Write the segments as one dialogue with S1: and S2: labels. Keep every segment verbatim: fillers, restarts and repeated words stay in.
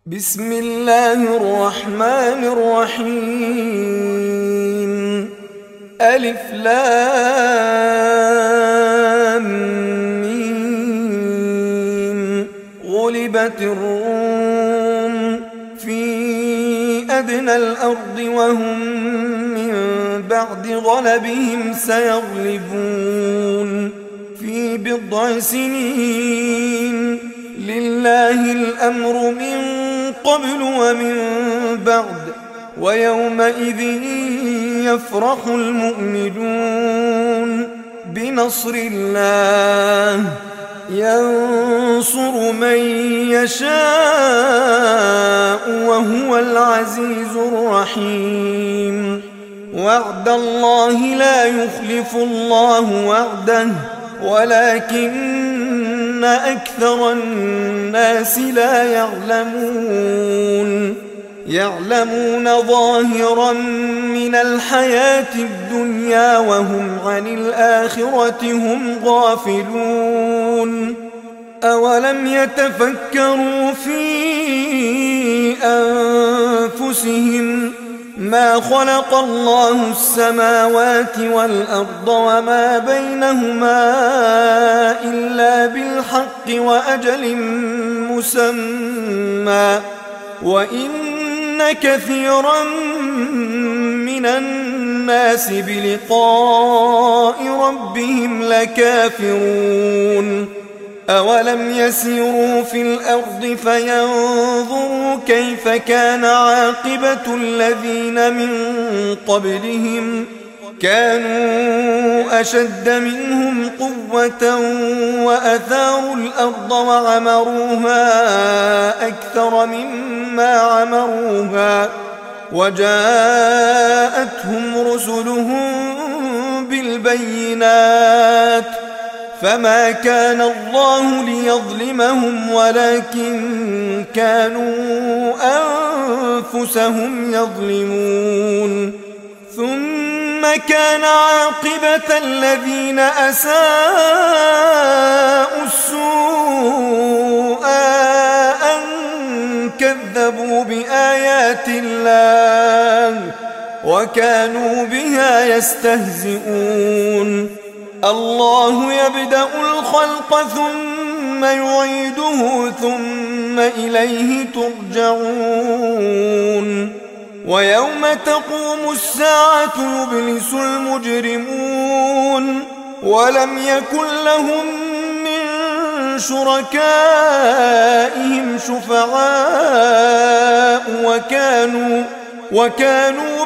S1: بسم الله الرحمن الرحيم. ألف لام ميم. غلبت الروم في أدنى الأرض وهم من بعد غلبهم سيغلبون في بضع سنين. لله الأمر من قبل ومن بعد ويومئذ يفرح المؤمنون بنصر الله ينصر من يشاء وهو العزيز الرحيم. وعد الله لا يخلف الله وعده ولكن أكثر الناس لا يعلمون. يعلمون ظاهرا من الحياة الدنيا وهم عن الآخرة هم غافلون. أولم يتفكروا في أنفسهم ما خلق الله السماوات والأرض وما بينهما إلا بالحق وأجل مسمى وإن كثيرا من الناس بلقاء ربهم لكافرون. أولم يسيروا في الأرض فينظروا كيف كان عاقبة الذين من قبلهم كانوا أشد منهم قوة وأثاروا الأرض وعمروها أكثر مما عمروها وجاءتهم رسلهم بالبينات فما كان الله ليظلمهم ولكن كانوا أنفسهم يظلمون. ثم كان عاقبة الذين أساءوا السوء أن كذبوا بآيات الله وكانوا بها يستهزئون. الله يبدأ الخلق ثم يعيده ثم إليه ترجعون. ويوم تقوم الساعة يبلس المجرمون ولم يكن لهم من شركائهم شفعاء وكانوا وكانوا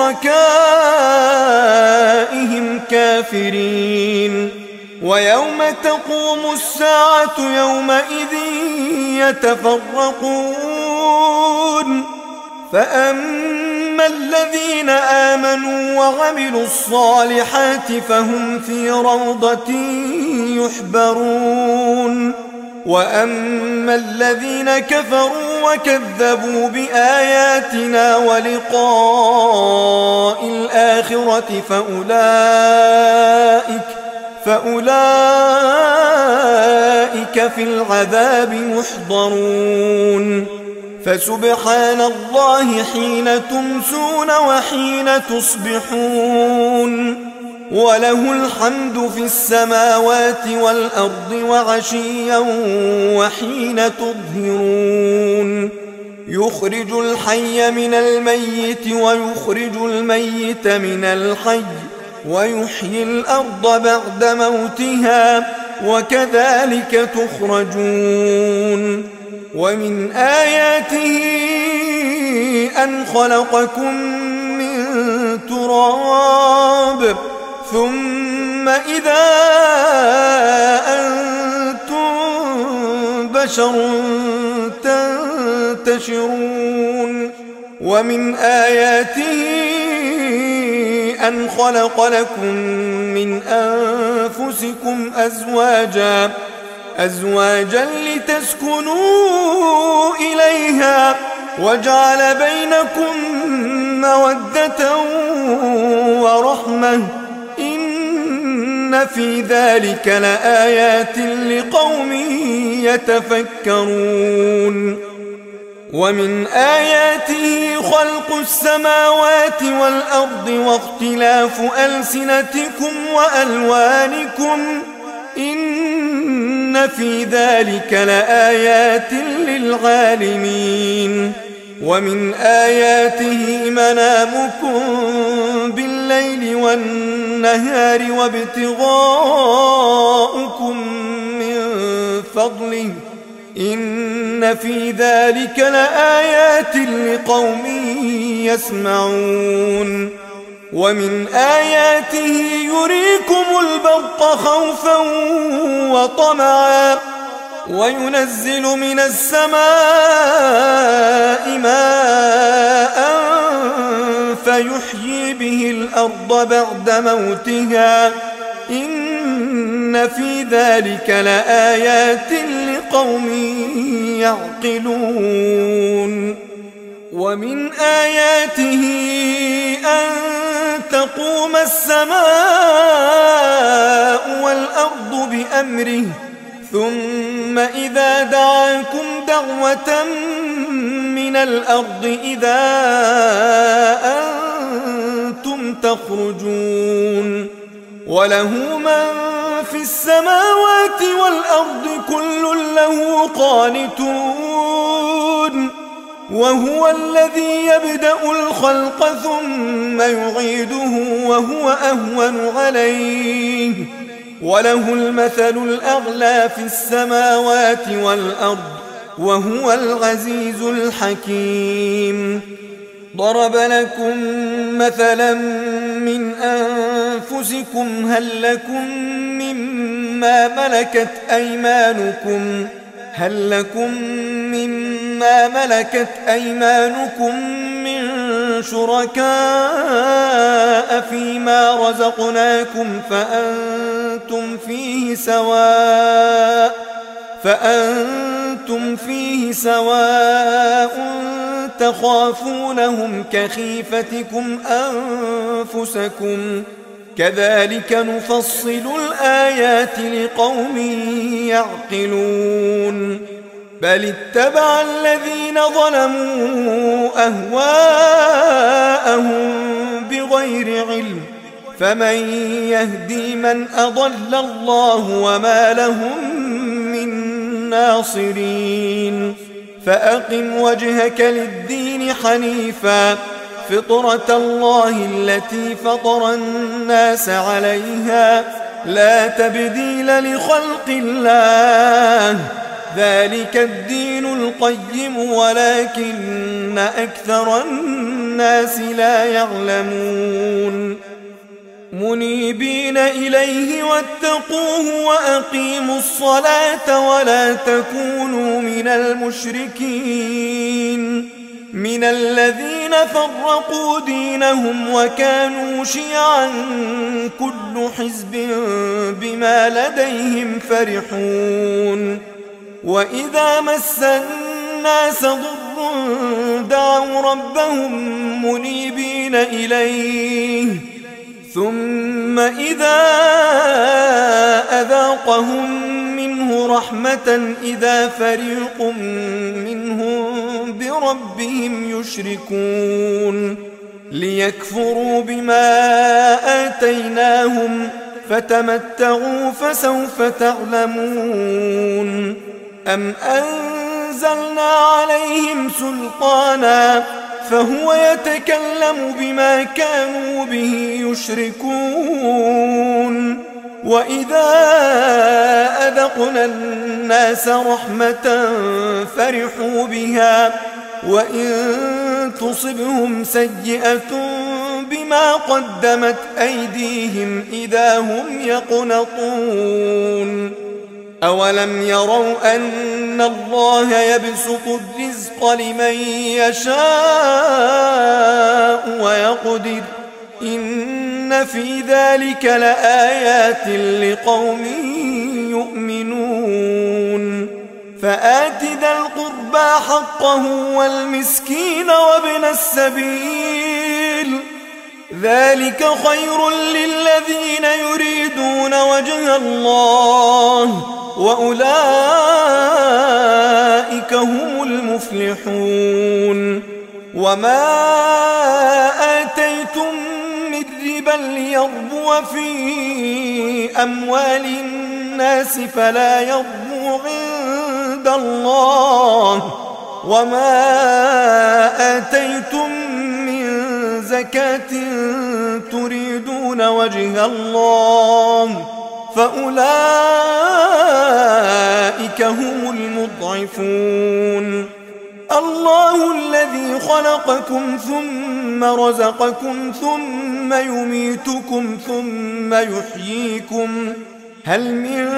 S1: بشركائهم كافرين. ويوم تقوم الساعة يومئذ يتفرقون فأما الذين آمنوا وعملوا الصالحات فهم في روضة يحبرون وأما الذين كفروا وكذبوا بآياتنا ولقاء الآخرة فأولئك فأولئك في العذاب محضرون. فسبحان الله حين تمسون وحين تصبحون وله الحمد في السماوات والأرض وعشيا وحين تظهرون. يخرج الحي من الميت ويخرج الميت من الحي ويحيي الأرض بعد موتها وكذلك تخرجون. ومن آياته أن خلقكم من تراب ثم إذا أنتم بشر تنتشرون. ومن آياته أن خلق لكم من أنفسكم أزواجا أزواجا لتسكنوا إليها وجعل بينكم مودة ورحمة إن في ذلك لآيات لقوم يتفكرون ومن آياته خلق السماوات والأرض واختلاف ألسنتكم وألوانكم إن في ذلك لآيات للعالمين ومن آياته منامكم بالليل والنهار وابتغاؤكم من فضله إن في ذلك لآيات لقوم يسمعون ومن آياته يريكم البرق خوفا وطمعا وينزل من السماء ماء فيحيي به الأرض بعد موتها إن في ذلك لآيات لقوم يعقلون ومن آياته أن تقوم السماء والأرض بأمره ثم إذا دعاكم دعوة من الأرض إذا أنتم تخرجون وله من في السماوات والأرض كل له قانتون وهو الذي يبدأ الخلق ثم يعيده وهو أهون عليه وله المثل الأعلى في السماوات والأرض وهو العزيز الحكيم ضرب لكم مثلا من أنفسكم هل لكم مما ملكت أيمانكم هل لكم مما ملكت أيمانكم من شركاء فيما رزقناكم فأنتم فيه سواء فأنتم فيه سواء تخافونهم كخيفتكم أنفسكم كذلك نفصل الآيات لقوم يعقلون بل اتبع الذين ظلموا أهواءهم بغير علم فمن يهدي من أضل الله وما لهم من ناصرين فأقم وجهك للدين حنيفا فطرة الله التي فطر الناس عليها لا تبديل لخلق الله ذلك الدين القيم ولكن أكثر الناس لا يعلمون منيبين إليه واتقوه وأقيموا الصلاة ولا تكونوا من المشركين من الذين فرقوا دينهم وكانوا شيعا كل حزب بما لديهم فرحون وإذا مس الناس ضر دعوا ربهم منيبين إليه ثم إذا أذاقهم منه رحمة إذا فريق منهم بربهم يشركون ليكفروا بما آتيناهم فتمتعوا فسوف تعلمون أم أنزلنا عليهم سلطانا فهو يتكلم بما كانوا به يشركون وإذا أذقنا الناس رحمة فرحوا بها وإن تصبهم سيئة بما قدمت أيديهم إذا هم يقنطون أولم يروا أن الله يبسط الرزق لمن يشاء ويقدر إن في ذلك لآيات لقوم يؤمنون فآت ذا القربى حقه والمسكين وابن السبيل ذلك خير للذين يريدون وجه الله وأولئك هم المفلحون المفلحون وما آتيتم من ربا ليربو في أموال الناس فلا يربو عند الله وما آتيتم من زكاة تريدون وجه الله فأولئك هم المضعفون الله الذي خلقكم ثم رزقكم ثم يميتكم ثم يحييكم هل من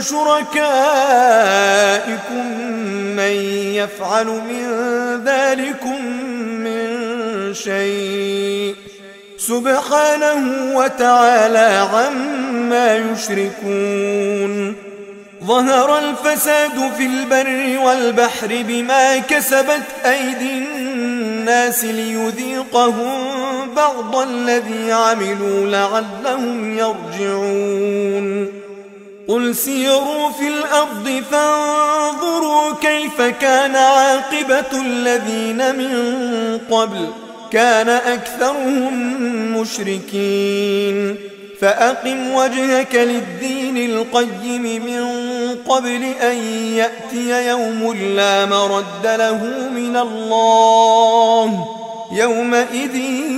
S1: شركائكم من يفعل من ذلكم من شيء سبحانه وتعالى عما يشركون ظهر الفساد في البر والبحر بما كسبت أيدي الناس ليذيقهم بعض الذي عملوا لعلهم يرجعون قل سيروا في الأرض فانظروا كيف كان عاقبة الذين من قبل كان أكثرهم مشركين فأقم وجهك للدين القيم من قبل أن يأتي يوم لا مرد له من الله يومئذ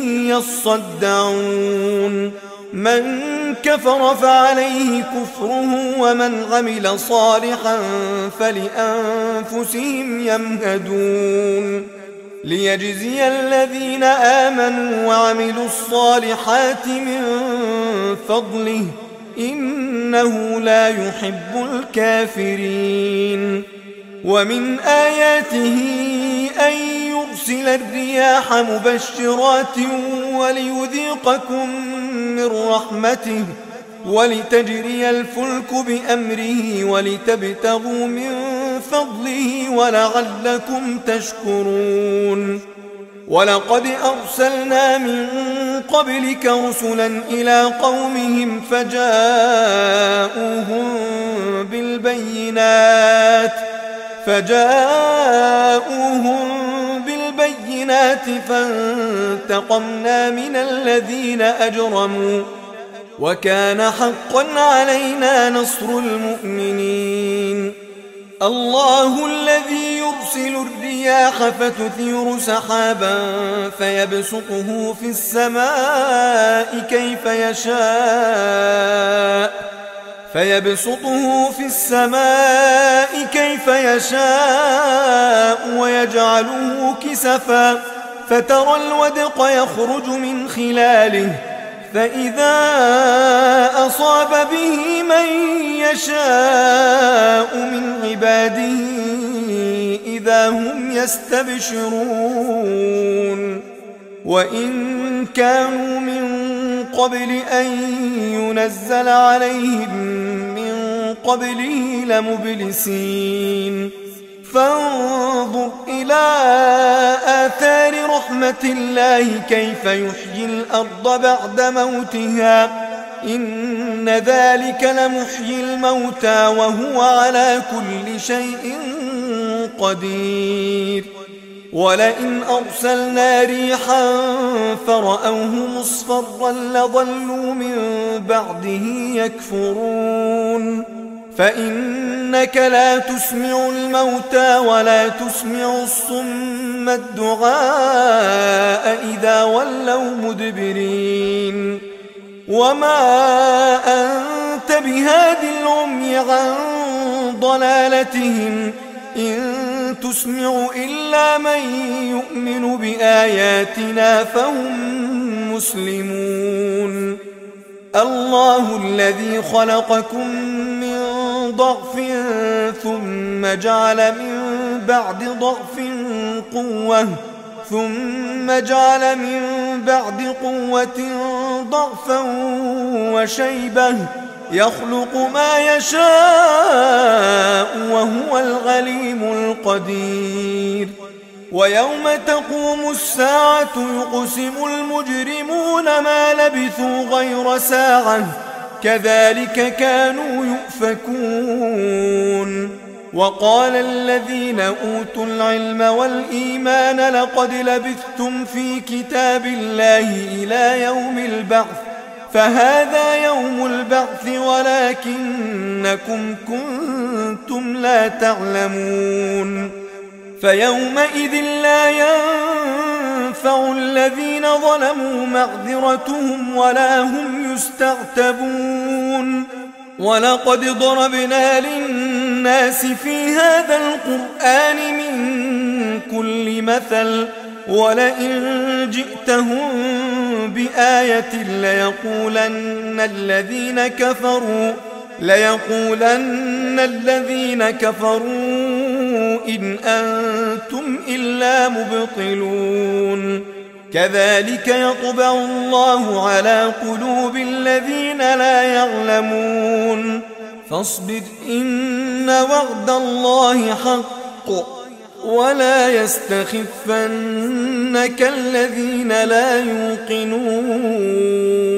S1: يصدعون من كفر فعليه كفره ومن عمل صالحا فلأنفسهم يمهدون ليجزي الذين آمنوا وعملوا الصالحات من فضله إنه لا يحب الكافرين ومن آياته أن يرسل الرياح مبشرات وليذيقكم من رحمته ولتجري الفلك بأمره ولتبتغوا من فضله ولعلكم تشكرون ولقد أرسلنا من قبلك رسلا إلى قومهم فجاءوهم بالبينات فجاءوهم بالبينات فانتقمنا من الذين أجرموا وكان حقا علينا نصر المؤمنين الله الذي يرسل الرياح فتثير سحابا فيبسطه في السماء كيف يشاء فيبسطه في السماء كيف يشاء ويجعله كسفا فترى الودق يخرج من خلاله فإذا أصاب به من يشاء من عباده إذا هم يستبشرون وإن كانوا من قبل أن ينزل عليهم من قبله لمبلسين فانظر إلى آثار رحمة الله كيف يحيي الأرض بعد موتها إن ذلك لمحيي الموتى وهو على كل شيء قدير ولئن أرسلنا ريحا فرأوه مصفرا لظلوا من بعده يكفرون فإنك لا تسمع الموتى ولا تسمع الصم الدعاء إذا ولوا مدبرين وما أنت بهاد العمي عن ضلالتهم إن تسمع إلا من يؤمن بآياتنا فهم مسلمون الله الذي خلقكم من ضعف ثم جعل من بعد ضعف قوة ثم جعل من بعد قوة ضعفا وشيبة يخلق ما يشاء وهو العليم القدير ويوم تقوم الساعة يقسم المجرمون ما لبثوا غير ساعة كذلك كانوا يؤفكون وقال الذين أوتوا العلم والإيمان لقد لبثتم في كتاب الله إلى يوم البعث فهذا يوم البعث ولكنكم كنتم لا تعلمون فيومئذ لا ينفع الذين ظلموا معذرتهم ولا هم يستعتبون ولقد ضربنا للناس في هذا القرآن من كل مثل ولئن جئتهم بآية ليقولن الذين كفروا ليقولن الذين كفروا إن أنتم إلا مبطلون كذلك يطبع الله على قلوب الذين لا يعلمون فاصبر إن وعد الله حق ولا يستخفنك الذين لا يوقنون